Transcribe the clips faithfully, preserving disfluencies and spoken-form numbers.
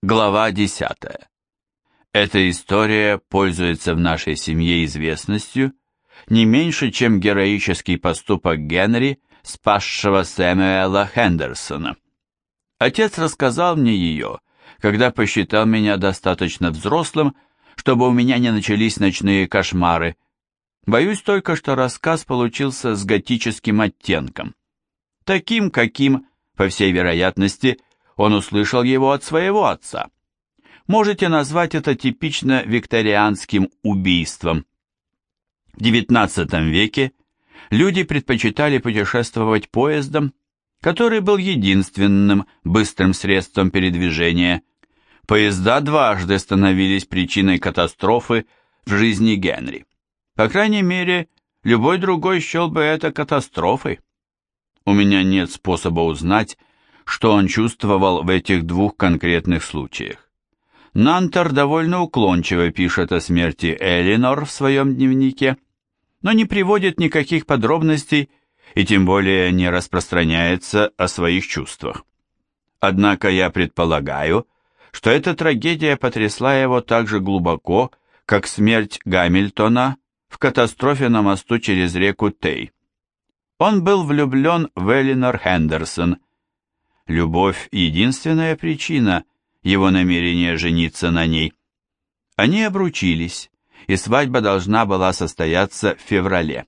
Глава десятая. Эта история пользуется в нашей семье известностью не меньше, чем героический поступок Генри, спасшего Сэмюэла Хендерсона. Отец рассказал мне ее, когда посчитал меня достаточно взрослым, чтобы у меня не начались ночные кошмары. Боюсь только, что рассказ получился с готическим оттенком. Таким, каким, по всей вероятности, он услышал его от своего отца. Можете назвать это типично викторианским убийством. В девятнадцатом веке люди предпочитали путешествовать поездом, который был единственным быстрым средством передвижения. Поезда дважды становились причиной катастрофы в жизни Генри. По крайней мере, любой другой счел бы это катастрофой. У меня нет способа узнать, что он чувствовал в этих двух конкретных случаях. Нантер довольно уклончиво пишет о смерти Элинор в своем дневнике, но не приводит никаких подробностей и тем более не распространяется о своих чувствах. Однако я предполагаю, что эта трагедия потрясла его так же глубоко, как смерть Гамильтона в катастрофе на мосту через реку Тей. Он был влюблен в Элинор Хендерсон. Любовь – единственная причина его намерения жениться на ней. Они обручились, и свадьба должна была состояться в феврале.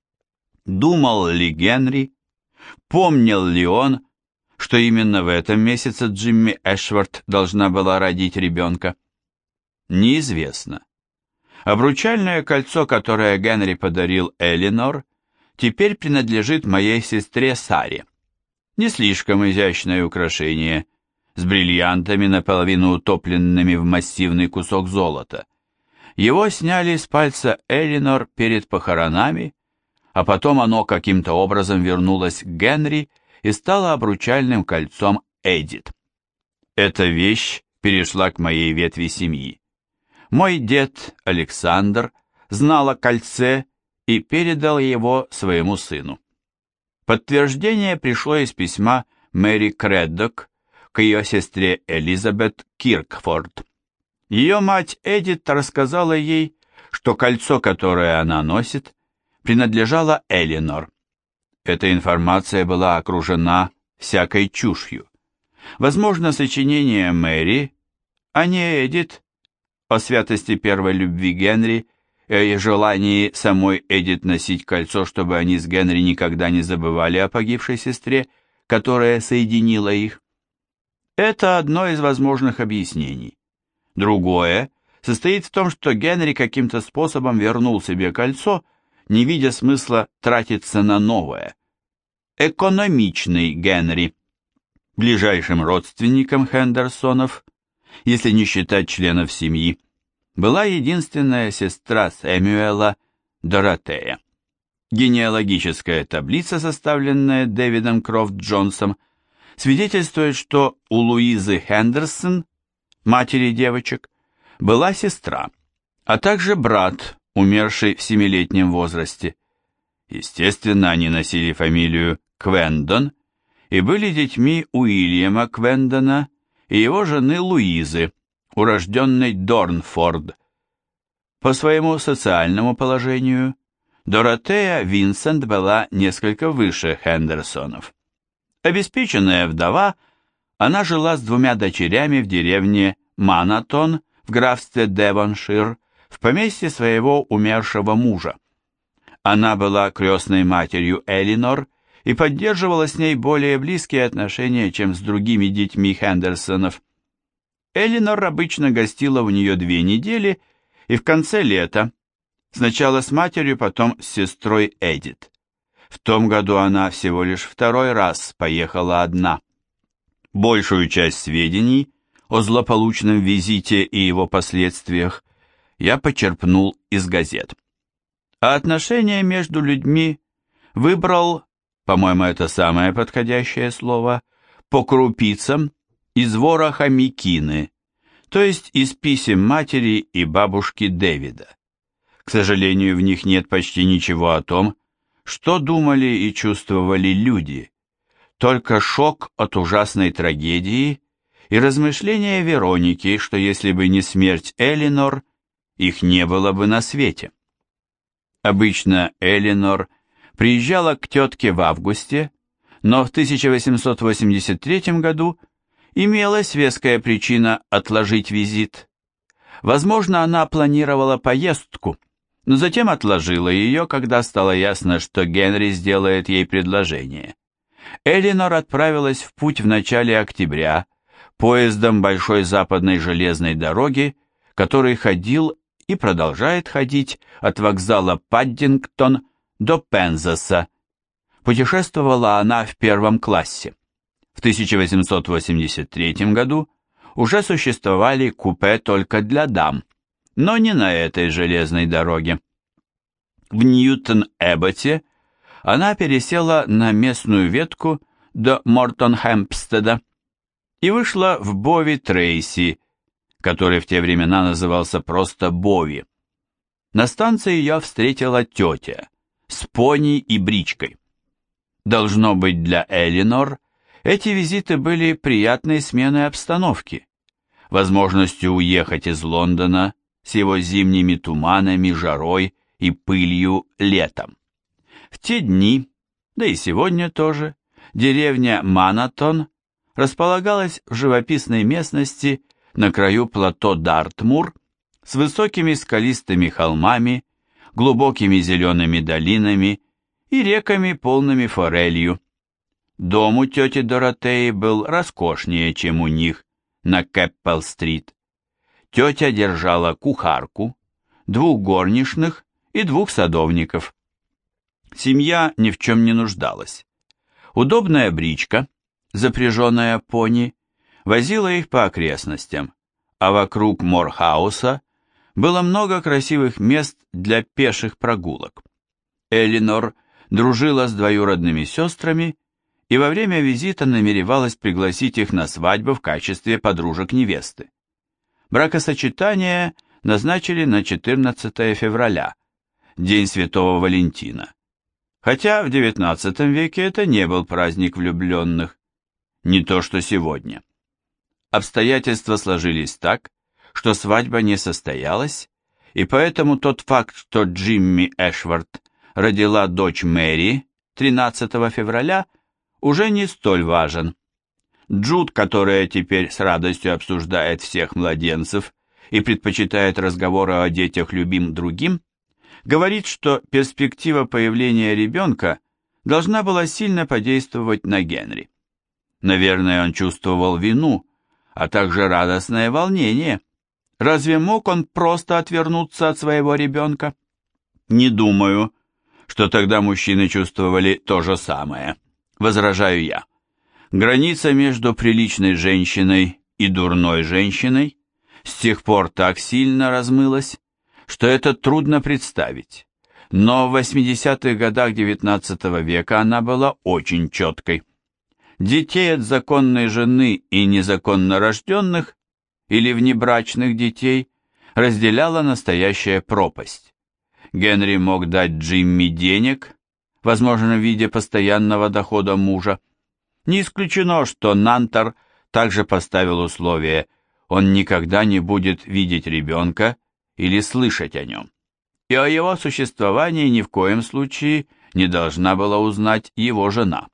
Думал ли Генри, помнил ли он, что именно в этом месяце Джимми Эшвард должна была родить ребенка? Неизвестно. Обручальное кольцо, которое Генри подарил Элинор, теперь принадлежит моей сестре Саре. Не слишком изящное украшение, с бриллиантами, наполовину утопленными в массивный кусок золота. Его сняли с пальца Элинор перед похоронами, а потом оно каким-то образом вернулось к Генри и стало обручальным кольцом Эдит. Эта вещь перешла к моей ветви семьи. Мой дед Александр знал о кольце и передал его своему сыну. Подтверждение пришло из письма Мэри Креддок к ее сестре Элизабет Киркфорд. Ее мать Эдит рассказала ей, что кольцо, которое она носит, принадлежало Элинор. Эта информация была окружена всякой чушью. Возможно, сочинение Мэри, а не Эдит, о святости первой любви Генри и о желании самой Эдит носить кольцо, чтобы они с Генри никогда не забывали о погибшей сестре, которая соединила их. Это одно из возможных объяснений. Другое состоит в том, что Генри каким-то способом вернул себе кольцо, не видя смысла тратиться на новое. Экономичный Генри. Ближайшим родственником Хендерсонов, если не считать членов семьи, была единственная сестра Сэмюэла, Доротея. Генеалогическая таблица, составленная Дэвидом Крофт-Джонсом, свидетельствует, что у Луизы Хендерсон, матери девочек, была сестра, а также брат, умерший в семилетнем возрасте. Естественно, они носили фамилию Квендон и были детьми Уильяма Квендона и его жены Луизы, урожденной Дорнфорд. По своему социальному положению Доротея Винсент была несколько выше Хендерсонов. Обеспеченная вдова, она жила с двумя дочерями в деревне Манатон в графстве Девоншир, в поместье своего умершего мужа. Она была крестной матерью Элинор и поддерживала с ней более близкие отношения, чем с другими детьми Хендерсонов. Элинор обычно гостила у нее две недели и в конце лета, сначала с матерью, потом с сестрой Эдит. В том году она всего лишь второй раз поехала одна. Большую часть сведений о злополучном визите и его последствиях я почерпнул из газет. А отношения между людьми выбрал, по-моему, это самое подходящее слово, по крупицам из вороха Микины, то есть из писем матери и бабушки Дэвида. К сожалению, в них нет почти ничего о том, что думали и чувствовали люди, только шок от ужасной трагедии и размышления Вероники, что если бы не смерть Элинор, их не было бы на свете. Обычно Элинор приезжала к тетке в августе, но в тысяча восемьсот восемьдесят третьем году имелась веская причина отложить визит. Возможно, она планировала поездку, но затем отложила ее, когда стало ясно, что Генри сделает ей предложение. Элинор отправилась в путь в начале октября поездом Большой западной железной дороги, который ходил и продолжает ходить от вокзала Паддингтон до Пензаса. Путешествовала она в первом классе. В тысяча восемьсот восемьдесят третьем году уже существовали купе только для дам, но не на этой железной дороге. В Ньютон-Эбботе она пересела на местную ветку до Мортон-Хэмпстеда и вышла в Бови-Трейси, который в те времена назывался просто Бови. На станции ее встретила тетя с пони и бричкой. Должно быть, для Элинор эти визиты были приятной сменой обстановки, возможностью уехать из Лондона с его зимними туманами, жарой и пылью летом. В те дни, да и сегодня тоже, деревня Манатон располагалась в живописной местности на краю плато Дартмур с высокими скалистыми холмами, глубокими зелеными долинами и реками, полными форелью. Дом у тети Доротеи был роскошнее, чем у них на Кэппел-стрит. Тетя держала кухарку, двух горничных и двух садовников. Семья ни в чем не нуждалась. Удобная бричка, запряженная пони, возила их по окрестностям, а вокруг Морхауса было много красивых мест для пеших прогулок. Элинор дружила с двоюродными сестрами и во время визита намеревалась пригласить их на свадьбу в качестве подружек невесты. Бракосочетание назначили на четырнадцатое февраля, День Святого Валентина. Хотя в девятнадцатом веке это не был праздник влюбленных, не то что сегодня. Обстоятельства сложились так, что свадьба не состоялась, и поэтому тот факт, что Джимми Эшвард родила дочь Мэри тринадцатого февраля, уже не столь важен. Джуд, которая теперь с радостью обсуждает всех младенцев и предпочитает разговоры о детях любим другим, говорит, что перспектива появления ребенка должна была сильно подействовать на Генри. Наверное, он чувствовал вину, а также радостное волнение. Разве мог он просто отвернуться от своего ребенка? Не думаю, что тогда мужчины чувствовали то же самое, возражаю я. Граница между приличной женщиной и дурной женщиной с тех пор так сильно размылась, что это трудно представить. Но в восьмидесятых годах девятнадцатого века она была очень четкой. Детей от законной жены и незаконно рожденных или внебрачных детей разделяла настоящая пропасть. Генри мог дать Джимми денег, возможно, в виде постоянного дохода мужа. Не исключено, что Нантер также поставил условие: он никогда не будет видеть ребенка или слышать о нем, и о его существовании ни в коем случае не должна была узнать его жена.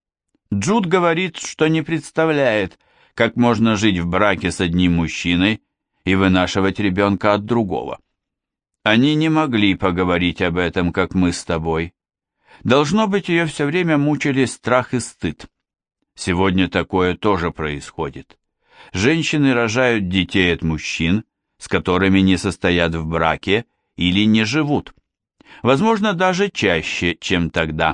Джуд говорит, что не представляет, как можно жить в браке с одним мужчиной и вынашивать ребенка от другого. Они не могли поговорить об этом, как мы с тобой. Должно быть, ее все время мучили страх и стыд. Сегодня такое тоже происходит. Женщины рожают детей от мужчин, с которыми не состоят в браке или не живут. Возможно, даже чаще, чем тогда.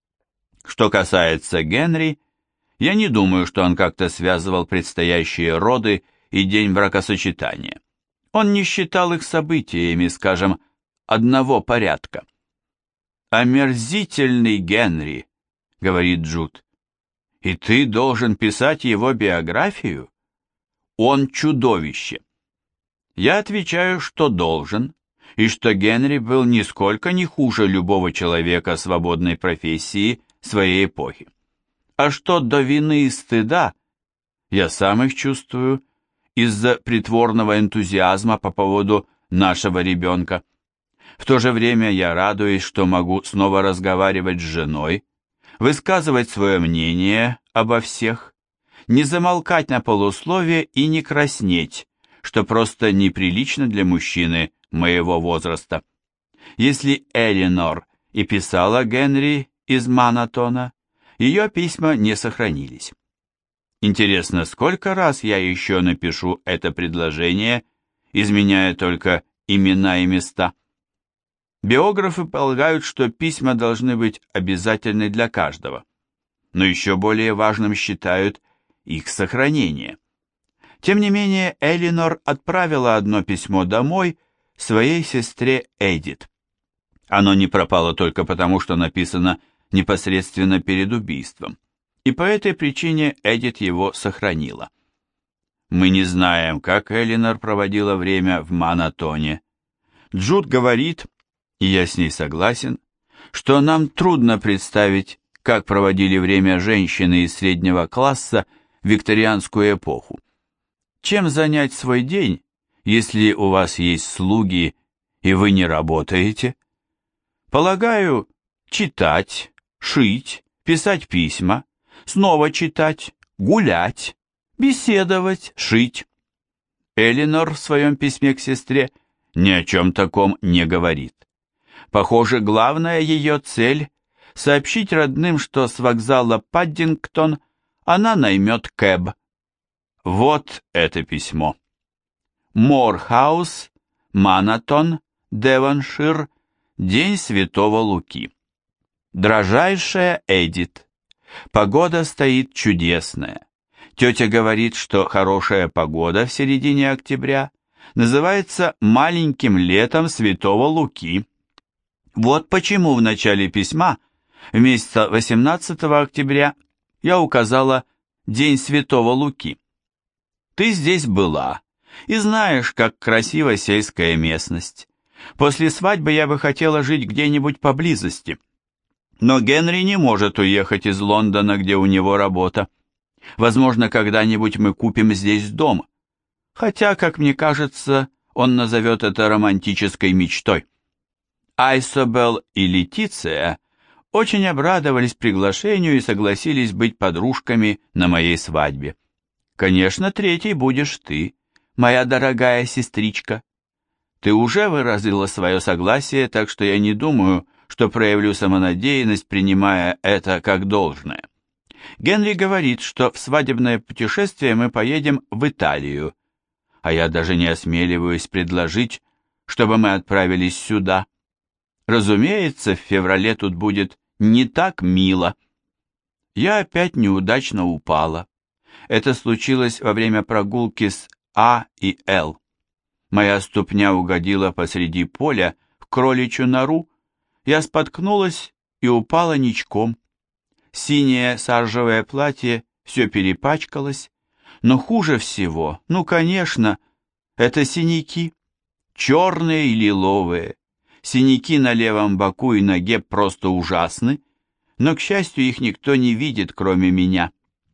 Что касается Генри, я не думаю, что он как-то связывал предстоящие роды и день бракосочетания. Он не считал их событиями, скажем, одного порядка. «Омерзительный Генри», — говорит Джуд, — «и ты должен писать его биографию? Он чудовище». Я отвечаю, что должен, и что Генри был нисколько не хуже любого человека свободной профессии своей эпохи. А что до вины и стыда, Я сам их чувствую из-за притворного энтузиазма по поводу нашего ребенка. В то же время я радуюсь, что могу снова разговаривать с женой, высказывать свое мнение обо всех, не замолкать на полусловие и не краснеть, что просто неприлично для мужчины моего возраста. Если Элинор и писала Генри из Манатона, ее письма не сохранились. Интересно, сколько раз я еще напишу это предложение, изменяя только имена и места? Биографы полагают, что письма должны быть обязательны для каждого, но еще более важным считают их сохранение. Тем не менее, Элинор отправила одно письмо домой своей сестре Эдит. Оно не пропало только потому, что написано непосредственно перед убийством, и по этой причине Эдит его сохранила. Мы не знаем, как Элинор проводила время в Манатоне. Джуд говорит, и я с ней согласен, что нам трудно представить, как проводили время женщины из среднего класса в викторианскую эпоху. Чем занять свой день, если у вас есть слуги и вы не работаете? Полагаю, читать, шить, писать письма, снова читать, гулять, беседовать, шить. Элинор в своем письме к сестре ни о чем таком не говорит. Похоже, главная ее цель – сообщить родным, что с вокзала Паддингтон она наймет кэб. Вот это письмо. Морхаус, Манатон, Девоншир, День Святого Луки. Дрожайшая Эдит, погода стоит чудесная. Тетя говорит, что хорошая погода в середине октября называется маленьким летом Святого Луки. Вот почему в начале письма вместо восемнадцатого октября я указала День Святого Луки. Ты здесь была и знаешь, как красива сельская местность. После свадьбы я бы хотела жить где-нибудь поблизости. Но Генри не может уехать из Лондона, где у него работа. Возможно, когда-нибудь мы купим здесь дом. Хотя, как мне кажется, он назовет это романтической мечтой. Айсобел и Летиция очень обрадовались приглашению и согласились быть подружками на моей свадьбе. Конечно, третьей будешь ты, моя дорогая сестричка. Ты уже выразила свое согласие, так что я не думаю, что проявлю самонадеянность, принимая это как должное. Генри говорит, что в свадебное путешествие мы поедем в Италию, а я даже не осмеливаюсь предложить, чтобы мы отправились сюда. Разумеется, в феврале тут будет не так мило. Я опять неудачно упала. Это случилось во время прогулки с А и Л. Моя ступня угодила посреди поля в кроличью нору. Я споткнулась и упала ничком. Синее саржевое платье все перепачкалось, но хуже всего, ну, конечно, это синяки, черные и лиловые. Синяки на левом боку и ноге просто ужасны, но, к счастью, их никто не видит, кроме меня.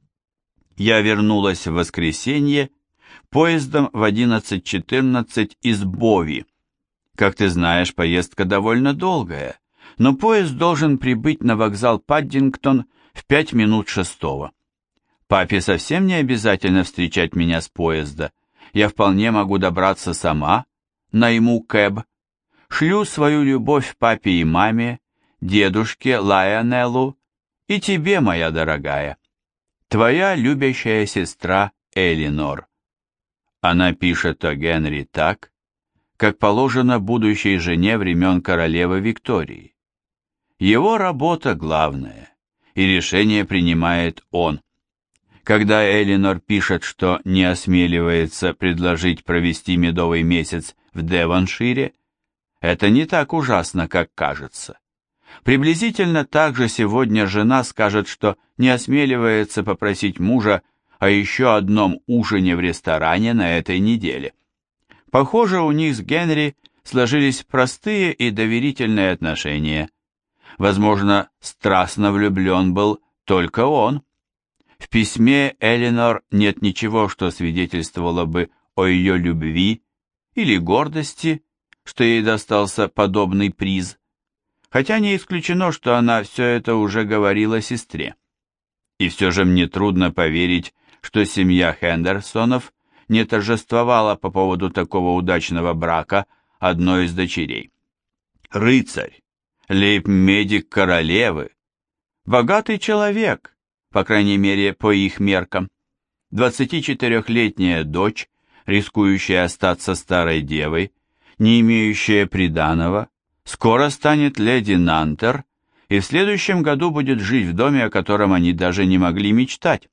Я вернулась в воскресенье поездом в одиннадцать четырнадцать из Бови. Как ты знаешь, поездка довольно долгая, но поезд должен прибыть на вокзал Паддингтон в пять минут шестого. Папе совсем не обязательно встречать меня с поезда. Я вполне могу добраться сама, найму кэб. Шлю свою любовь папе и маме, дедушке Лайонеллу и тебе, моя дорогая. Твоя любящая сестра Элинор. Она пишет о Генри так, как положено будущей жене времен королевы Виктории. Его работа главная, и решение принимает он. Когда Элинор пишет, что не осмеливается предложить провести медовый месяц в Девоншире, это не так ужасно, как кажется. Приблизительно так же сегодня жена скажет, что не осмеливается попросить мужа о еще одном ужине в ресторане на этой неделе. Похоже, у них с Генри сложились простые и доверительные отношения. Возможно, страстно влюблен был только он. В В письме Элинор нет ничего, что свидетельствовало бы о ее любви или гордости, что ей достался подобный приз, хотя не исключено, что она все это уже говорила сестре. И все же мне трудно поверить, что семья Хендерсонов не торжествовала по поводу такого удачного брака одной из дочерей. Рыцарь, лейб-медик королевы, богатый человек, по крайней мере, по их меркам. двадцатичетырехлетняя дочь, рискующая остаться старой девой, не имеющая приданого, скоро станет леди Нантер и в следующем году будет жить в доме, о котором они даже не могли мечтать.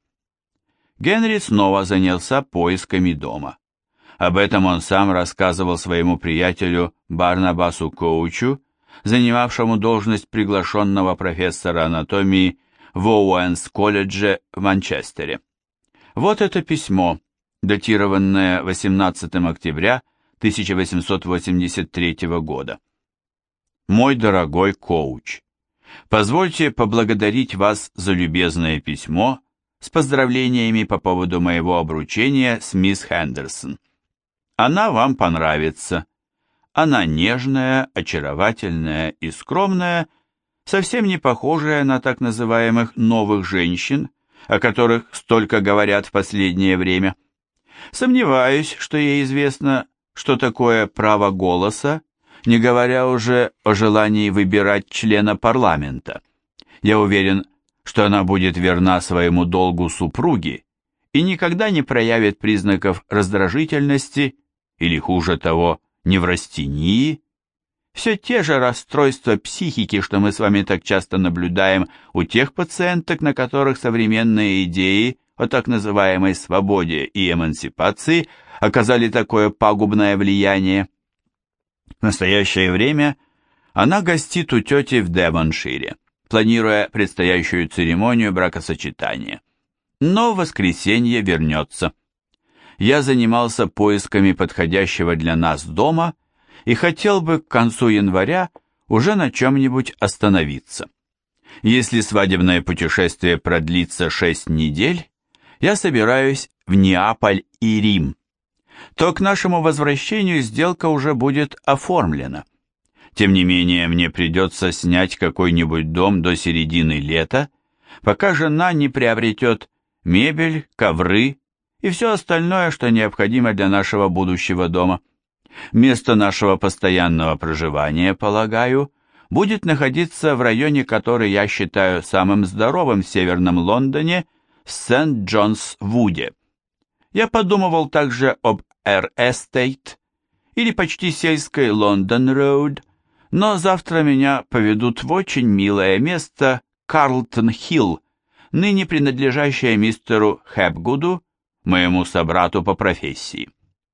Генри снова занялся поисками дома. Об этом он сам рассказывал своему приятелю Барнабасу Коучу, занимавшему должность приглашенного профессора анатомии в Оуэнс-колледже в Манчестере. Вот это письмо, датированное восемнадцатого октября тысяча восемьсот восемьдесят третьего года. «Мой дорогой Коуч, позвольте поблагодарить вас за любезное письмо с поздравлениями по поводу моего обручения с мисс Хендерсон. Она вам понравится. Она нежная, очаровательная и скромная, совсем не похожая на так называемых новых женщин, о которых столько говорят в последнее время. Сомневаюсь, что ей известно, что такое право голоса, не говоря уже о желании выбирать члена парламента. Я уверен, что она будет верна своему долгу супруги и никогда не проявит признаков раздражительности или, хуже того, неврастении. Все те же расстройства психики, что мы с вами так часто наблюдаем у тех пациенток, на которых современные идеи о так называемой свободе и эмансипации оказали такое пагубное влияние. В настоящее время она гостит у тети в Девоншире, планируя предстоящую церемонию бракосочетания. Но в воскресенье вернется. Я занимался поисками подходящего для нас дома и хотел бы к концу января уже на чем-нибудь остановиться. Если свадебное путешествие продлится шесть недель, я собираюсь в Неаполь и Рим. То к нашему возвращению сделка уже будет оформлена. Тем не менее, мне придется снять какой-нибудь дом до середины лета, пока жена не приобретет мебель, ковры и все остальное, что необходимо для нашего будущего дома. Место нашего постоянного проживания, полагаю, будет находиться в районе, который я считаю самым здоровым в северном Лондоне, в Сент-Джонс-Вуде. Я подумывал также об Эр-Эстейт или почти сельской Лондон-Роуд, но завтра меня поведут в очень милое место Карлтон-Хилл, ныне принадлежащее мистеру Хэпгуду, моему собрату по профессии.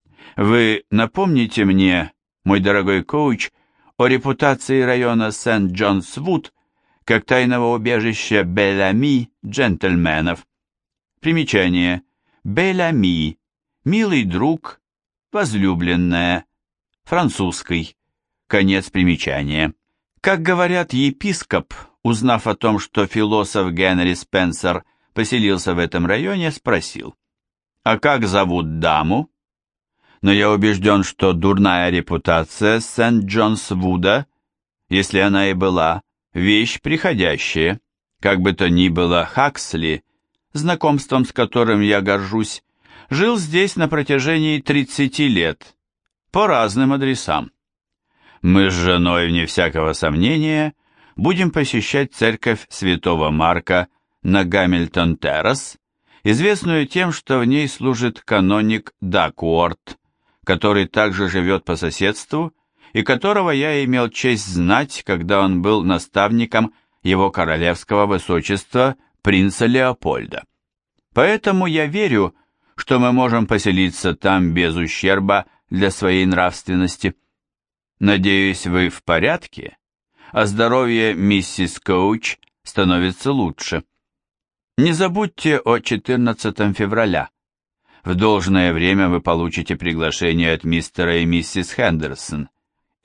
Вы напомните мне, мой дорогой Коуч, о репутации района Сент-Джонс-Вуд как тайного убежища Бель-Ами джентльменов. Примечание. Бель-Ами. Милый друг, возлюбленная. Французский. Конец примечания. Как говорят, епископ, узнав о том, что философ Генри Спенсер поселился в этом районе, спросил: «А как зовут даму?» Но я убежден, что дурная репутация Сент-Джонс-Вуда, если она и была, вещь приходящая. Как бы то ни было, Хаксли, знакомством с которым я горжусь, жил здесь на протяжении тридцати лет, по разным адресам. Мы с женой, вне всякого сомнения, будем посещать церковь святого Марка на Гамильтон-Террас, известную тем, что в ней служит каноник Дакуорт, который также живет по соседству и которого я имел честь знать, когда он был наставником его королевского высочества принца Леопольда. Поэтому я верю, что мы можем поселиться там без ущерба для своей нравственности. Надеюсь, вы в порядке, а здоровье миссис Коуч становится лучше. Не забудьте о четырнадцатого февраля. В должное время вы получите приглашение от мистера и миссис Хендерсон.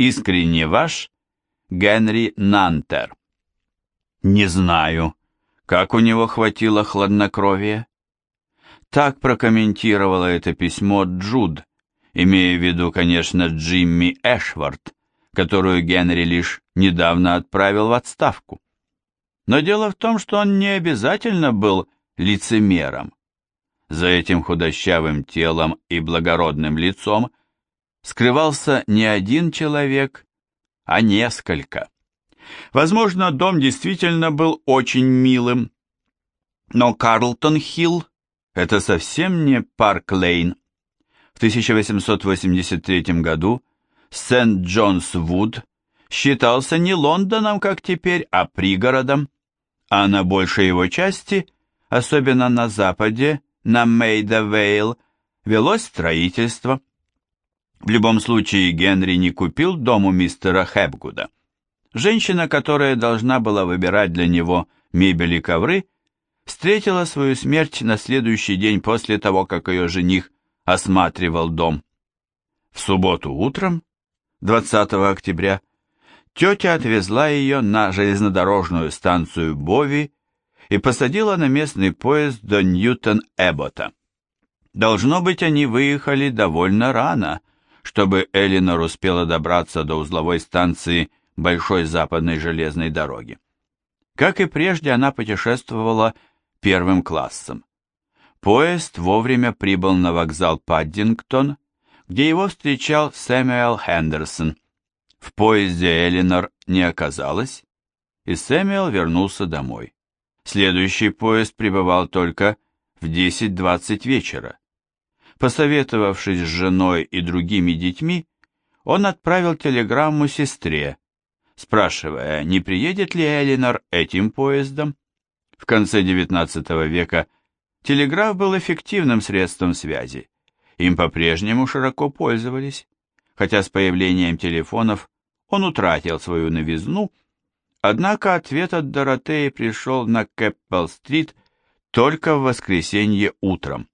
Искренне ваш, Генри Нантер. Не знаю, Как у него хватило хладнокровия? Так прокомментировала это письмо Джуд, имея в виду, конечно, Джимми Эшвард, которую Генри лишь недавно отправил в отставку. Но дело в том, что он не обязательно был лицемером. За этим худощавым телом и благородным лицом скрывался не один человек, а несколько. Возможно, дом действительно был очень милым, но Карлтон-Хилл – это совсем не Парк-Лейн. В тысяча восемьсот восемьдесят третьем году Сент-Джонс-Вуд считался не Лондоном, как теперь, а пригородом, а на большей его части, особенно на западе, на Мейда-Вейл, велось строительство. В любом случае Генри не купил дом у мистера Хэпгуда. Женщина, которая должна была выбирать для него мебель и ковры, встретила свою смерть на следующий день после того, как ее жених осматривал дом. В субботу утром, двадцатого октября, тетя отвезла ее на железнодорожную станцию Бови и посадила на местный поезд до Ньютон-Эббота. Должно быть, они выехали довольно рано, чтобы Элинор успела добраться до узловой станции Большой западной железной дороги. Как и прежде, она путешествовала первым классом. Поезд вовремя прибыл на вокзал Паддингтон, где его встречал Сэмюэл Хендерсон. В поезде Элинор не оказалось, и Сэмюэл вернулся домой. Следующий поезд прибывал только в десять двадцать вечера. Посоветовавшись с женой и другими детьми, он отправил телеграмму сестре, спрашивая, не приедет ли Элинор этим поездом. В конце девятнадцатого века телеграф был эффективным средством связи. Им по-прежнему широко пользовались, хотя с появлением телефонов он утратил свою новизну, однако ответ от Доротеи пришел на Кэппелл-стрит только в воскресенье утром.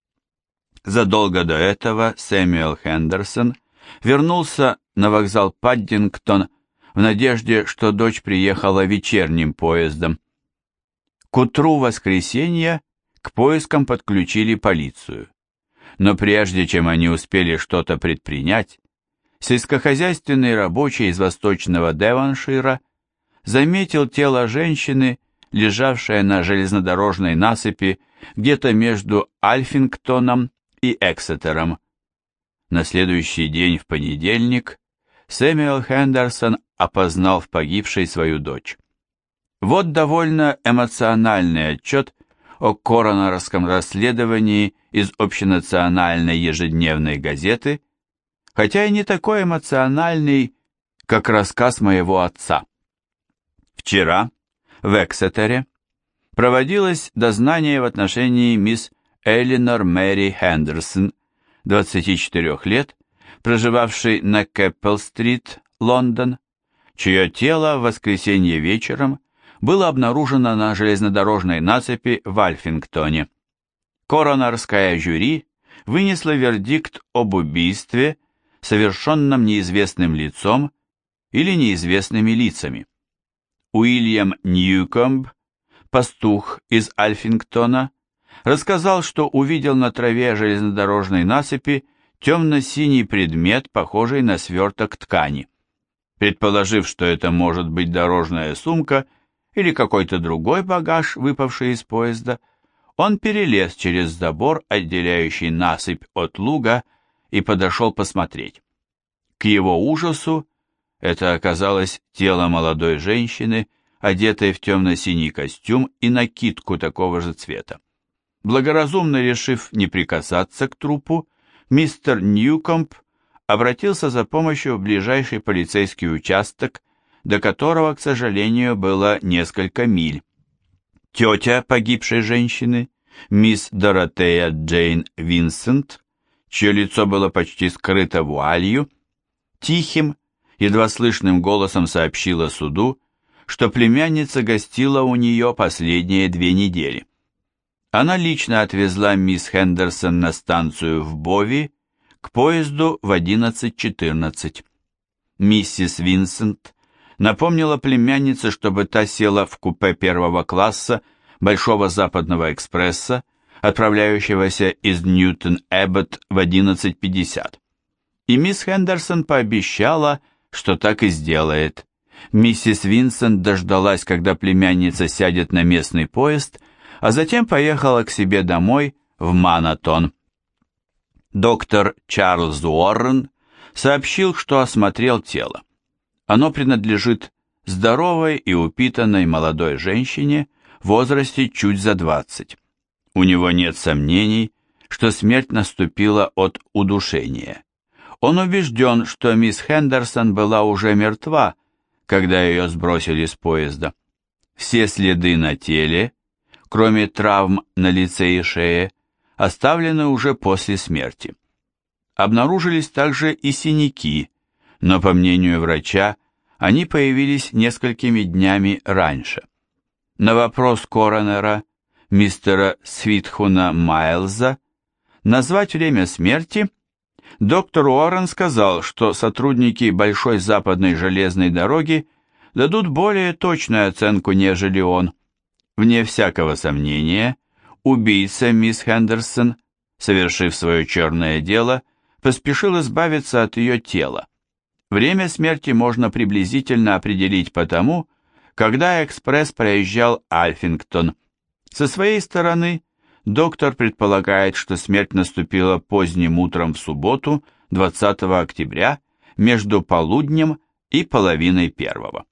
Задолго до этого Сэмюэл Хендерсон вернулся на вокзал Паддингтон в надежде, что дочь приехала вечерним поездом. К утру воскресенья к поискам подключили полицию. Но прежде чем они успели что-то предпринять, сельскохозяйственный рабочий из восточного Девоншира заметил тело женщины, лежавшее на железнодорожной насыпи где-то между Альфингтоном и Эксетером. На следующий день, в понедельник, Сэмюэл Хендерсон опознал в погибшей свою дочь. Вот довольно эмоциональный отчет о коронерском расследовании из общенациональной ежедневной газеты, хотя и не такой эмоциональный, как рассказ моего отца. Вчера в Эксетере проводилось дознание в отношении мисс Элинор Мэри Хендерсон, двадцати четырёх лет, проживавшей на Кэппелл-стрит, Лондон, чье тело в воскресенье вечером было обнаружено на железнодорожной насыпи в Альфингтоне. Коронерское жюри вынесло вердикт об убийстве, совершенном неизвестным лицом или неизвестными лицами. Уильям Ньюкомб, пастух из Альфингтона, рассказал, что увидел на траве железнодорожной насыпи темно-синий предмет, похожий на сверток ткани. Предположив, что это может быть дорожная сумка или какой-то другой багаж, выпавший из поезда, он перелез через забор, отделяющий насыпь от луга, и подошел посмотреть. К его ужасу это оказалось тело молодой женщины, одетой в темно-синий костюм и накидку такого же цвета. Благоразумно решив не прикасаться к трупу, мистер Ньюкомб обратился за помощью в ближайший полицейский участок, до которого, к сожалению, было несколько миль. Тетя погибшей женщины, мисс Доротея Джейн Винсент, чье лицо было почти скрыто вуалью, тихим, едва слышным голосом сообщила суду, что племянница гостила у нее последние две недели. Она лично отвезла мисс Хендерсон на станцию в Бови к поезду в одиннадцать четырнадцать. Миссис Винсент напомнила племяннице, чтобы та села в купе первого класса Большого западного экспресса, отправляющегося из Ньютон-Эббот в одиннадцать пятьдесят. И мисс Хендерсон пообещала, что так и сделает. Миссис Винсент дождалась, когда племянница сядет на местный поезд, а затем поехала к себе домой в Манатон. Доктор Чарльз Уоррен сообщил, что осмотрел тело. Оно принадлежит здоровой и упитанной молодой женщине в возрасте чуть за двадцать. У него нет сомнений, что смерть наступила от удушения. Он убежден, что мисс Хендерсон была уже мертва, когда ее сбросили с поезда. Все следы на теле, кроме травм на лице и шее, оставлены уже после смерти. Обнаружились также и синяки, но, по мнению врача, они появились несколькими днями раньше. На вопрос коронера, мистера Свитхуна Майлза, назвать время смерти, доктор Уоррен сказал, что сотрудники Большой западной железной дороги дадут более точную оценку, нежели он. Вне всякого сомнения, убийца мисс Хендерсон, совершив свое черное дело, поспешил избавиться от ее тела. Время смерти можно приблизительно определить по тому, когда экспресс проезжал Альфингтон. Со своей стороны, доктор предполагает, что смерть наступила поздним утром в субботу, двадцатого октября, между полуднем и половиной первого.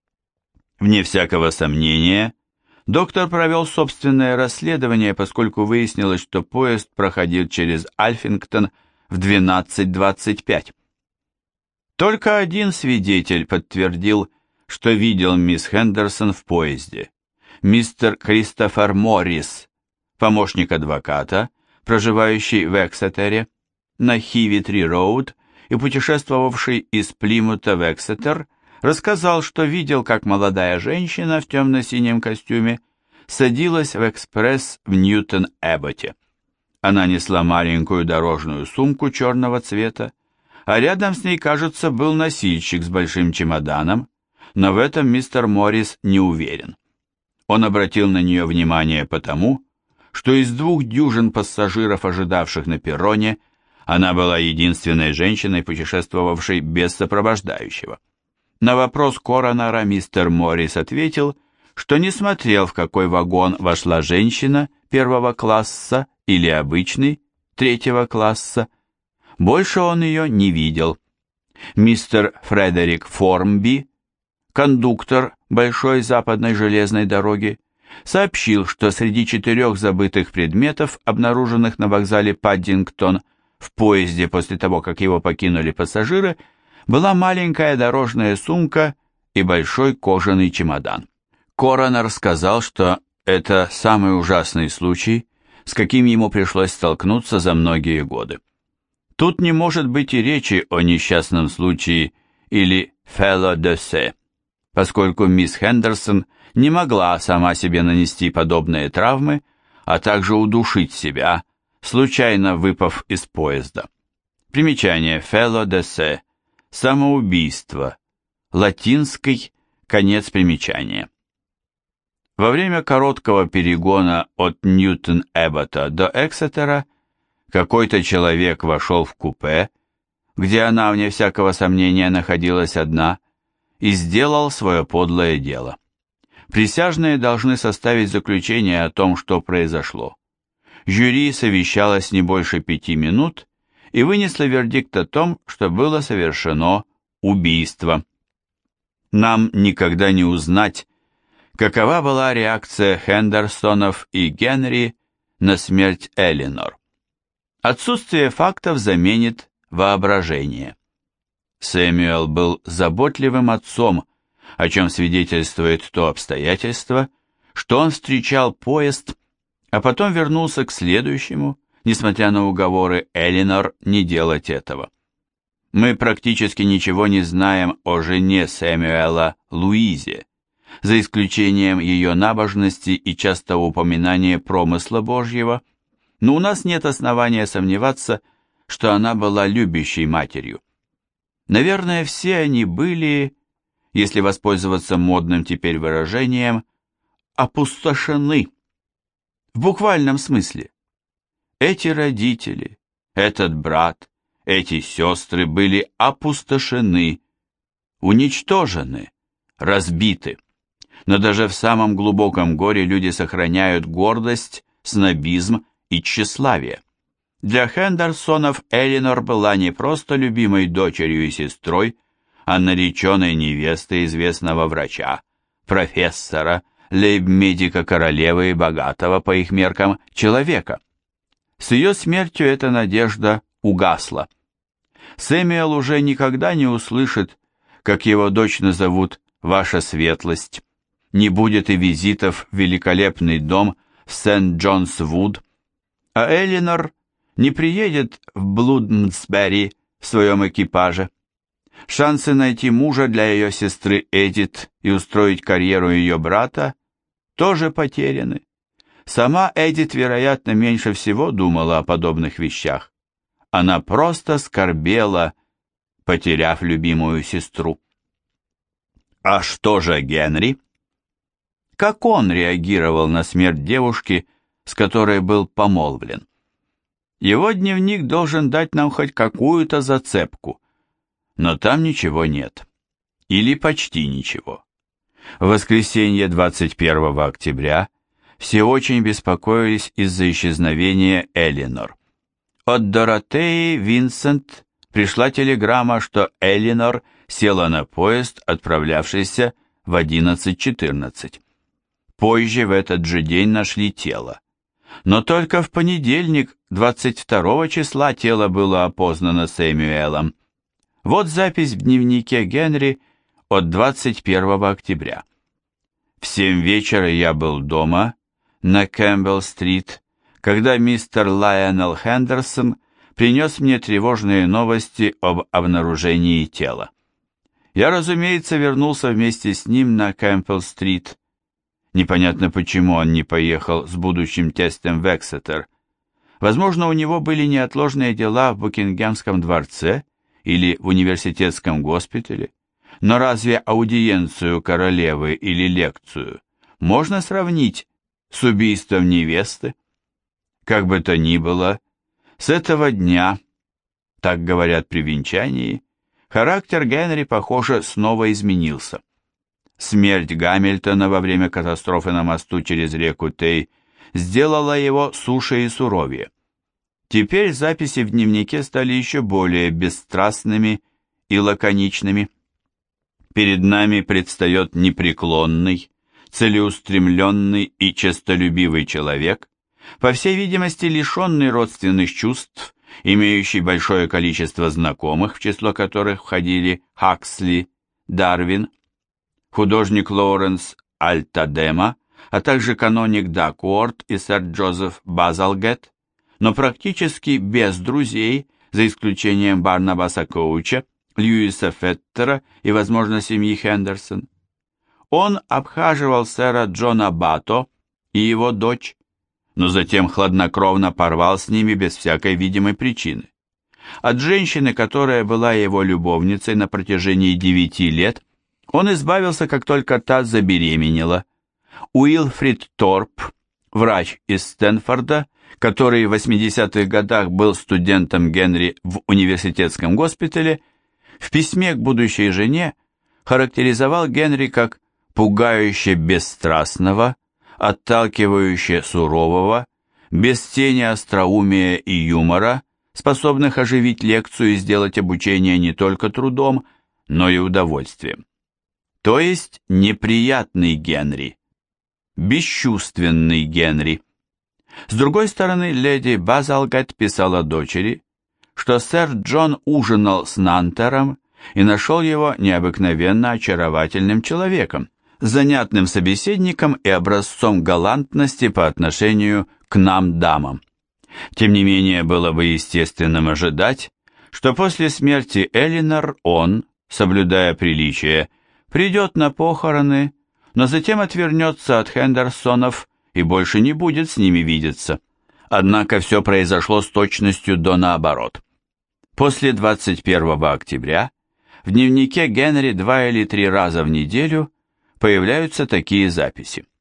Вне всякого сомнения, доктор провел собственное расследование, поскольку выяснилось, что поезд проходил через Альфингтон в двенадцать двадцать пять. Только один свидетель подтвердил, что видел мисс Хендерсон в поезде. Мистер Кристофер Моррис, помощник адвоката, проживающий в Эксетере, на Хивитри-роуд и путешествовавший из Плимута в Эксетер, рассказал, что видел, как молодая женщина в темно-синем костюме садилась в экспресс в Ньютон-Эбботе. Она несла маленькую дорожную сумку черного цвета, а рядом с ней, кажется, был носильщик с большим чемоданом, но в этом мистер Моррис не уверен. Он обратил на нее внимание потому, что из двух дюжин пассажиров, ожидавших на перроне, она была единственной женщиной, путешествовавшей без сопровождающего. На вопрос коронера мистер Моррис ответил, что не смотрел, в какой вагон вошла женщина первого класса или обычный третьего класса. Больше он ее не видел. Мистер Фредерик Формби, кондуктор Большой западной железной дороги, сообщил, что среди четырех забытых предметов, обнаруженных на вокзале Паддингтон в поезде после того, как его покинули пассажиры, была маленькая дорожная сумка и большой кожаный чемодан. Коронер сказал, что это самый ужасный случай, с каким ему пришлось столкнуться за многие годы. Тут не может быть и речи о несчастном случае или «фело де се», поскольку мисс Хендерсон не могла сама себе нанести подобные травмы, а также удушить себя, случайно выпав из поезда. Примечание «фело де се» – самоубийство, латинский конец примечания. Во время короткого перегона от Ньютон-Эббота до Эксетера какой-то человек вошел в купе, где она, вне всякого сомнения, находилась одна, и сделал свое подлое дело. Присяжные должны составить заключение о том, что произошло. Жюри совещалось не больше пяти минут и вынесло вердикт о том, что было совершено убийство. Нам никогда не узнать, какова была реакция Хендерсонов и Генри на смерть Элинор. Отсутствие фактов заменит воображение. Сэмюэл был заботливым отцом, о чем свидетельствует то обстоятельство, что он встречал поезд, а потом вернулся к следующему, несмотря на уговоры Элинор не делать этого. Мы практически ничего не знаем о жене Сэмюэла, Луизе, за исключением ее набожности и частого упоминания промысла Божьего, но у нас нет основания сомневаться, что она была любящей матерью. Наверное, все они были, если воспользоваться модным теперь выражением, опустошены В буквальном смысле. Эти родители, этот брат, эти сестры были опустошены, уничтожены, разбиты. Но даже в самом глубоком горе люди сохраняют гордость, снобизм и тщеславие. Для Хендерсонов Элинор была не просто любимой дочерью и сестрой, а нареченной невестой известного врача, профессора, лейб-медика королевы и богатого, по их меркам, человека. С ее смертью эта надежда угасла. Сэмюэл уже никогда не услышит, как его дочь назовут «Ваша светлость», не будет и визитов в великолепный дом в Сент-Джонс-Вуд, а Элинор не приедет в Блудмсбери в своем экипаже. Шансы найти мужа для ее сестры Эдит и устроить карьеру ее брата тоже потеряны. Сама Эдит, вероятно, меньше всего думала о подобных вещах. Она просто скорбела, потеряв любимую сестру. А что же Генри? Как он реагировал на смерть девушки, с которой был помолвлен? Его дневник должен дать нам хоть какую-то зацепку, но там ничего нет. Или почти ничего. В воскресенье двадцать первого октября все очень беспокоились из-за исчезновения Элинор. От Доротеи Винсент пришла телеграмма, что Элинор села на поезд, отправлявшийся в одиннадцать четырнадцать. Позже в этот же день нашли тело. Но только в понедельник, двадцать второго числа, тело было опознано Сэмюэлом. Вот запись в дневнике Генри от двадцать первого октября. В семь вечера я был дома, на Кэмпбелл-стрит, когда мистер Лайонел Хендерсон принес мне тревожные новости об обнаружении тела. Я, разумеется, вернулся вместе с ним на Кэмпбелл-стрит. Непонятно, почему он не поехал с будущим тестем в Эксетер. Возможно, у него были неотложные дела в Букингемском дворце или в университетском госпитале. Но разве аудиенцию королевы или лекцию можно сравнить с убийством невесты? Как бы то ни было, с этого дня, так говорят при венчании, характер Генри, похоже, снова изменился. Смерть Гамильтона во время катастрофы на мосту через реку Тей сделала его суше и суровее. Теперь записи в дневнике стали еще более бесстрастными и лаконичными. Перед нами предстает непреклонный, целеустремленный и честолюбивый человек, по всей видимости лишенный родственных чувств, имеющий большое количество знакомых, в число которых входили Хаксли, Дарвин, художник Лоуренс Альтадема, а также каноник Дакуорт и сэр Джозеф Базалгет, но практически без друзей, за исключением Барнабаса Коуча, Льюиса Феттера и, возможно, семьи Хендерсон. Он обхаживал сэра Джона Бато и его дочь, но затем хладнокровно порвал с ними без всякой видимой причины. От женщины, которая была его любовницей на протяжении девяти лет, он избавился, как только та забеременела. Уилфрид Торп, врач из Стэнфорда, который в восьмидесятых годах был студентом Генри в университетском госпитале, в письме к будущей жене характеризовал Генри как пугающе бесстрастного, отталкивающе сурового, без тени остроумия и юмора, способных оживить лекцию и сделать обучение не только трудом, но и удовольствием. То есть неприятный Генри, бесчувственный Генри. С другой стороны, леди Базалгет писала дочери, что сэр Джон ужинал с Нантером и нашел его необыкновенно очаровательным человеком, занятным собеседником и образцом галантности по отношению к нам, дамам. Тем не менее, было бы естественным ожидать, что после смерти Элинор он, соблюдая приличие, придет на похороны, но затем отвернется от Хендерсонов и больше не будет с ними видеться. Однако все произошло с точностью до наоборот. После двадцать первого октября в дневнике Генри два или три раза в неделю появляются такие записи.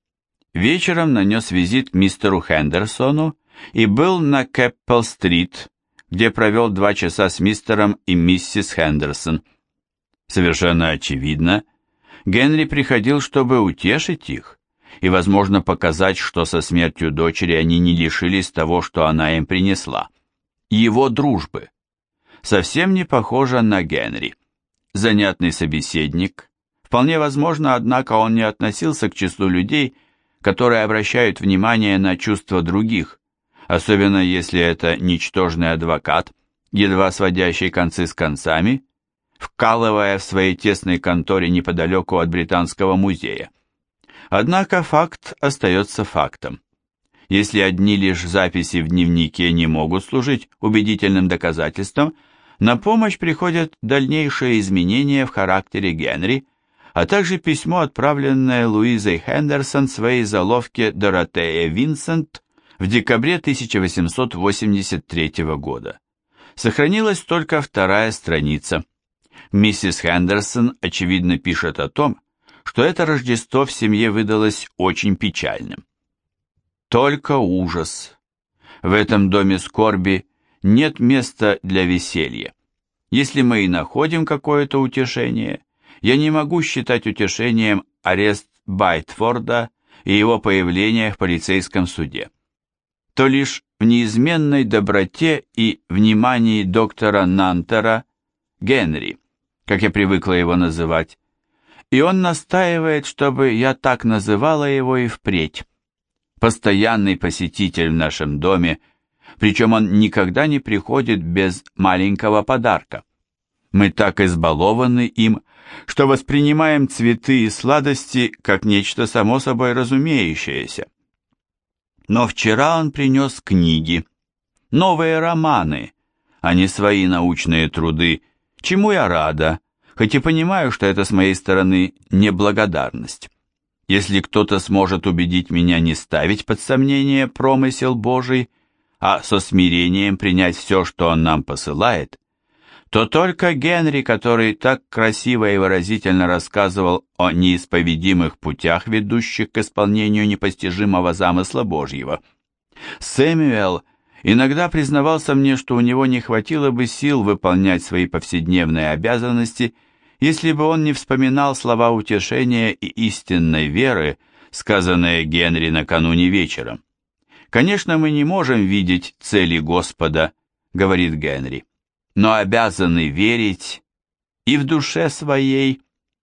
вечером нанес визит мистеру Хендерсону и был на Кэппелл-стрит, где провел два часа с мистером и миссис Хендерсон. Совершенно очевидно, Генри приходил, чтобы утешить их и, возможно, показать, что со смертью дочери они не лишились того, что она им принесла. Его дружбы. Совсем не похоже на Генри. Занятный собеседник. Вполне возможно, однако, он не относился к числу людей, которые обращают внимание на чувства других, особенно если это ничтожный адвокат, едва сводящий концы с концами, вкалывая в своей тесной конторе неподалеку от Британского музея. Однако факт остается фактом. Если одни лишь записи в дневнике не могут служить убедительным доказательством, на помощь приходят дальнейшие изменения в характере Генри, а также письмо, отправленное Луизой Хендерсон своей заловке Доротее Винсент в декабре тысяча восемьсот восемьдесят третьего года. Сохранилась только вторая страница. Миссис Хендерсон, очевидно, пишет о том, что это Рождество в семье выдалось очень печальным. Только ужас. В этом доме скорби нет места для веселья. Если мы и находим какое-то утешение, я не могу считать утешением арест Байтфорда и его появление в полицейском суде. То лишь в неизменной доброте и внимании доктора Нантера, Генри, как я привыкла его называть, и он настаивает, чтобы я так называла его и впредь. Постоянный посетитель в нашем доме, причем он никогда не приходит без маленького подарка. Мы так избалованы им, что воспринимаем цветы и сладости как нечто само собой разумеющееся. Но вчера он принес книги, новые романы, а не свои научные труды, чему я рада, хоть и понимаю, что это с моей стороны неблагодарность. Если кто-то сможет убедить меня не ставить под сомнение промысел Божий, а со смирением принять все, что он нам посылает, то только Генри, который так красиво и выразительно рассказывал о неисповедимых путях, ведущих к исполнению непостижимого замысла Божьего. Сэмюэл иногда признавался мне, что у него не хватило бы сил выполнять свои повседневные обязанности, если бы он не вспоминал слова утешения и истинной веры, сказанные Генри накануне вечером. «Конечно, мы не можем видеть цели Господа», — говорит Генри, «но обязаны верить и в душе своей».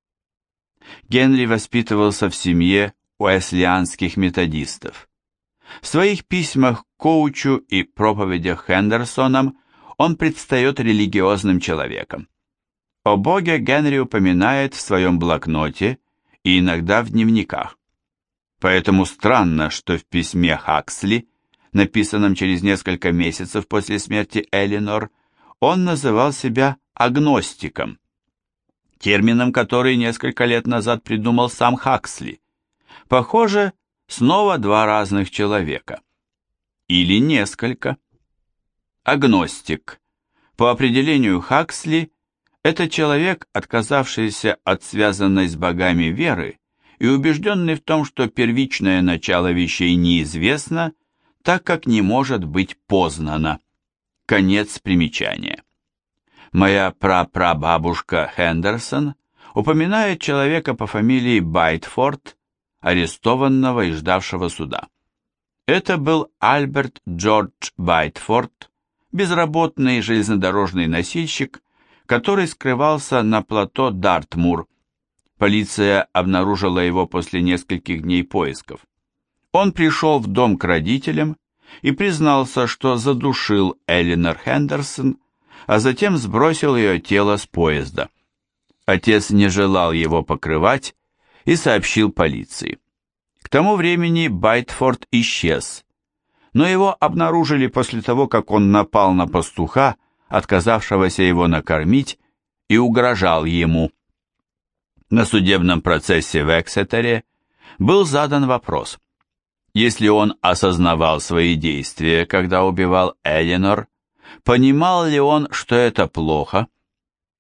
Генри воспитывался в семье уэслианских методистов. В своих письмах Коучу и проповедях Хендерсонам он предстает религиозным человеком. О Боге Генри упоминает в своем блокноте и иногда в дневниках. Поэтому странно, что в письме Хаксли, написанном через несколько месяцев после смерти Элинор, он называл себя агностиком, термином, который несколько лет назад придумал сам Хаксли. Похоже, снова два разных человека. Или несколько. Агностик. По определению Хаксли, это человек, отказавшийся от связанной с богами веры и убежденный в том, что первичное начало вещей неизвестно, так как не может быть познано. Конец примечания. Моя прапрабабушка Хендерсон упоминает человека по фамилии Байтфорд, арестованного и ждавшего суда. Это был Альберт Джордж Байтфорд, безработный железнодорожный носильщик, который скрывался на плато Дартмур. Полиция обнаружила его после нескольких дней поисков. Он пришел в дом к родителям и признался, что задушил Элинор Хендерсон, а затем сбросил ее тело с поезда. Отец не желал его покрывать и сообщил полиции. К тому времени Байтфорд исчез, но его обнаружили после того, как он напал на пастуха, отказавшегося его накормить, и угрожал ему. На судебном процессе в Эксетере был задан вопрос: если он осознавал свои действия, когда убивал Элинор, понимал ли он, что это плохо?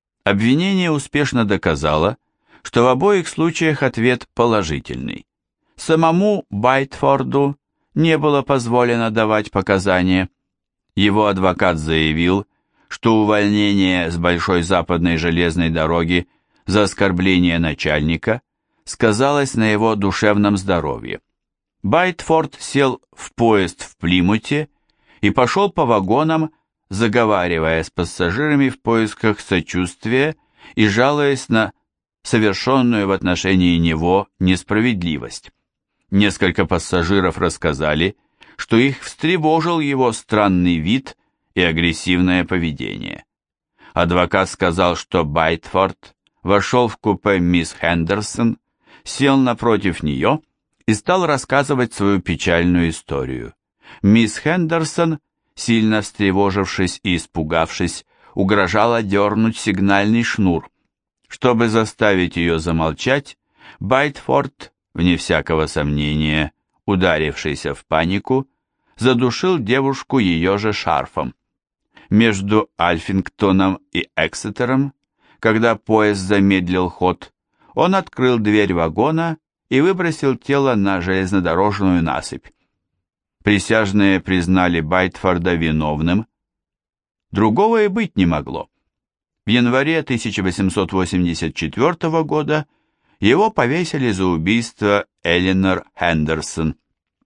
Обвинение успешно доказало, что в обоих случаях ответ положительный. Самому Байтфорду не было позволено давать показания. Его адвокат заявил, что увольнение с Большой Западной железной дороги за оскорбление начальника сказалось на его душевном здоровье. Байтфорд сел в поезд в Плимуте и пошел по вагонам, заговаривая с пассажирами в поисках сочувствия и жалуясь на совершенную в отношении него несправедливость. Несколько пассажиров рассказали, что их встревожил его странный вид и агрессивное поведение. Адвокат сказал, что Байтфорд вошел в купе мисс Хендерсон, сел напротив нее и стал рассказывать свою печальную историю. Мисс Хендерсон, сильно встревожившись и испугавшись, угрожала дернуть сигнальный шнур. Чтобы заставить ее замолчать, Байтфорд, вне всякого сомнения, ударившийся в панику, задушил девушку ее же шарфом. Между Альфингтоном и Эксетером, когда поезд замедлил ход, он открыл дверь вагона и выбросил тело на железнодорожную насыпь. Присяжные признали Байтфорда виновным. Другого и быть не могло. В январе тысяча восемьсот восемьдесят четвёртого года его повесили за убийство Эленор Хендерсон.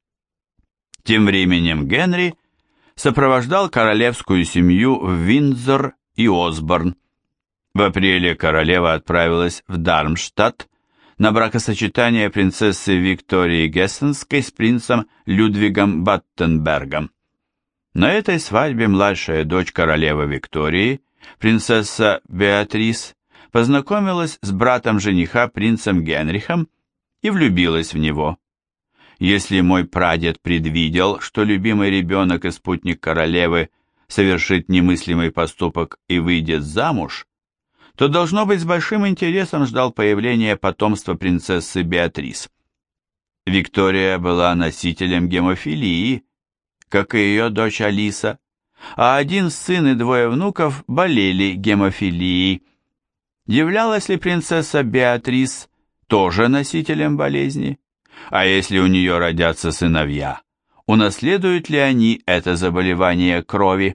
Тем временем Генри сопровождал королевскую семью в Виндзор и Осборн. В апреле королева отправилась в Дармштадт на бракосочетание принцессы Виктории Гессенской с принцем Людвигом Баттенбергом. На этой свадьбе младшая дочь королевы Виктории, принцесса Беатрис, познакомилась с братом жениха принцем Генрихом и влюбилась в него. Если мой прадед предвидел, что любимый ребенок и спутник королевы совершит немыслимый поступок и выйдет замуж, то, должно быть, с большим интересом ждал появления потомства принцессы Беатрис. Виктория была носителем гемофилии, как и ее дочь Алиса, а один сын и двое внуков болели гемофилией. Являлась ли принцесса Беатрис тоже носителем болезни? А если у нее родятся сыновья, унаследуют ли они это заболевание крови?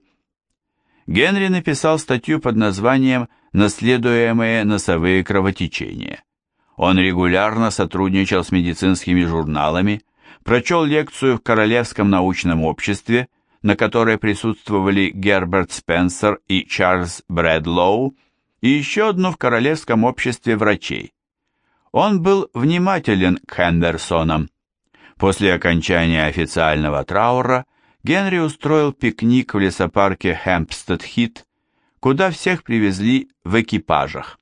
Генри написал статью под названием «Наследуемые носовые кровотечения». Он регулярно сотрудничал с медицинскими журналами, прочел лекцию в Королевском научном обществе, на которой присутствовали Герберт Спенсер и Чарльз Брэдлоу, и еще одну в Королевском обществе врачей. Он был внимателен к Хендерсонам. После окончания официального траура Генри устроил пикник в лесопарке Хэмпстед-Хит, куда всех привезли в экипажах.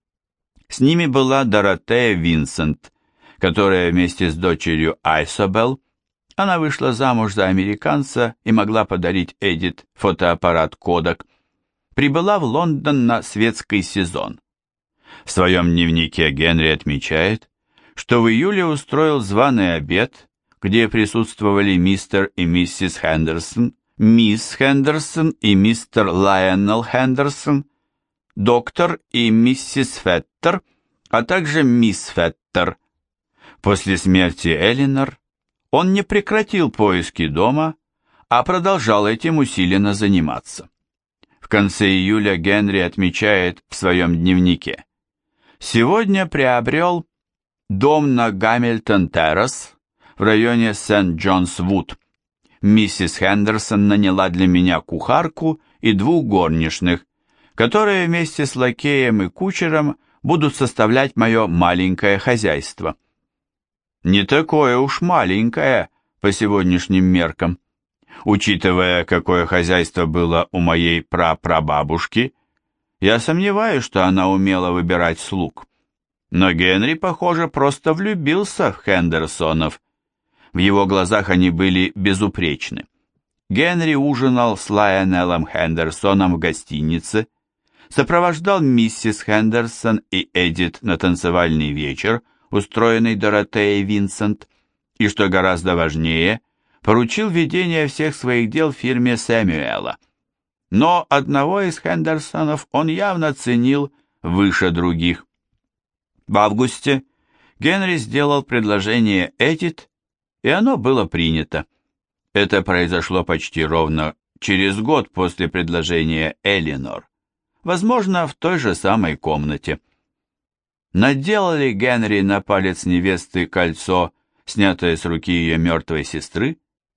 С ними была Доротея Винсент, которая вместе с дочерью Айсобел, она вышла замуж за американца и могла подарить Эдит фотоаппарат Kodak, прибыла в Лондон на светский сезон. В своем дневнике Генри отмечает, что в июле устроил званый обед, где присутствовали мистер и миссис Хендерсон, мисс Хендерсон и мистер Лайонел Хендерсон, доктор и миссис Феттер, а также мисс Феттер. После смерти Эленор он не прекратил поиски дома, а продолжал этим усиленно заниматься. В конце июля Генри отмечает в своем дневнике: «Сегодня приобрел дом на Гамильтон-Террас в районе Сент-Джонс-Вуд. Миссис Хендерсон наняла для меня кухарку и двух горничных, которые вместе с лакеем и кучером будут составлять мое маленькое хозяйство». Не такое уж маленькое по сегодняшним меркам. Учитывая, какое хозяйство было у моей прапрабабушки, я сомневаюсь, что она умела выбирать слуг. Но Генри, похоже, просто влюбился в Хендерсонов. В его глазах они были безупречны. Генри ужинал с Лайонелом Хендерсоном в гостинице, сопровождал миссис Хендерсон и Эдит на танцевальный вечер, устроенный Доротеей Винсент, и, что гораздо важнее, поручил ведение всех своих дел фирме Сэмюэла. Но одного из Хендерсонов он явно ценил выше других. В августе Генри сделал предложение Эдит, и оно было принято. Это произошло почти ровно через год после предложения Элинор, возможно, в той же самой комнате. Надел ли Генри на палец невесты кольцо, снятое с руки ее мертвой сестры?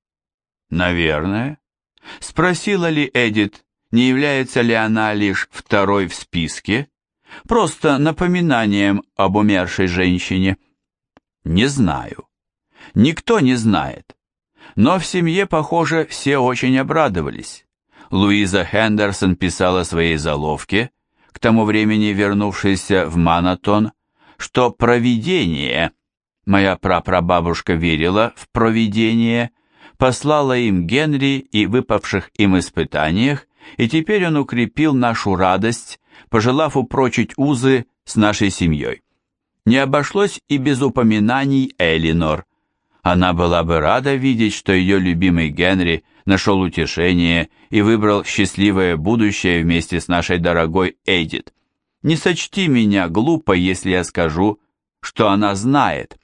Наверное. Спросила ли Эдит, не является ли она лишь второй в списке, просто напоминанием об умершей женщине? Не знаю. Никто не знает. Но в семье, похоже, все очень обрадовались. Луиза Хендерсон писала своей заловке, к тому времени вернувшейся в Манатон, что провидение, моя прапрабабушка верила в провидение, послала им Генри и выпавших им испытаниях, и теперь он укрепил нашу радость, пожелав упрочить узы с нашей семьей. Не обошлось и без упоминаний Элинор. Она была бы рада видеть, что ее любимый Генри нашел утешение и выбрал счастливое будущее вместе с нашей дорогой Эдит. Не сочти меня глупо, если я скажу, что она знает.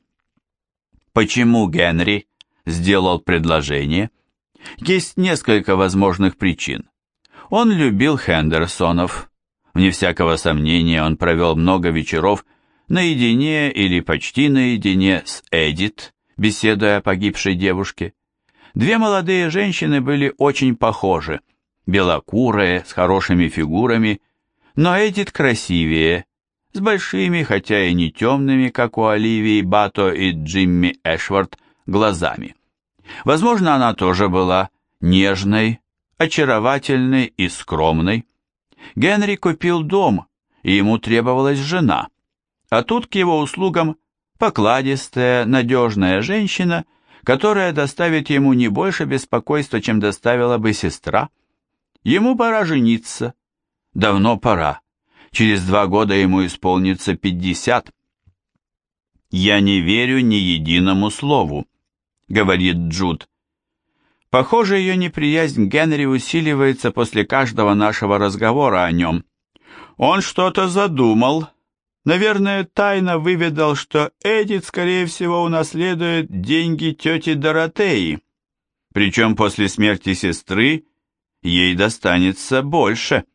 Почему Генри сделал предложение? Есть несколько возможных причин. Он любил Хендерсонов. Вне всякого сомнения, он провел много вечеров наедине или почти наедине с Эдит, беседуя о погибшей девушке. Две молодые женщины были очень похожи, белокурые, с хорошими фигурами, но Эдит красивее, с большими, хотя и не темными, как у Оливии Бато и Джимми Эшвард, глазами. Возможно, она тоже была нежной, очаровательной и скромной. Генри купил дом, и ему требовалась жена, а тут к его услугам покладистая, надежная женщина, которая доставит ему не больше беспокойства, чем доставила бы сестра. Ему пора жениться. Давно пора. Через два года ему исполнится пятьдесят. «Я не верю ни единому слову», — говорит Джуд. Похоже, ее неприязнь к Генри усиливается после каждого нашего разговора о нем. Он что-то задумал. Наверное, тайно выведал, что Эдит, скорее всего, унаследует деньги тети Доротеи. Причем после смерти сестры ей достанется больше.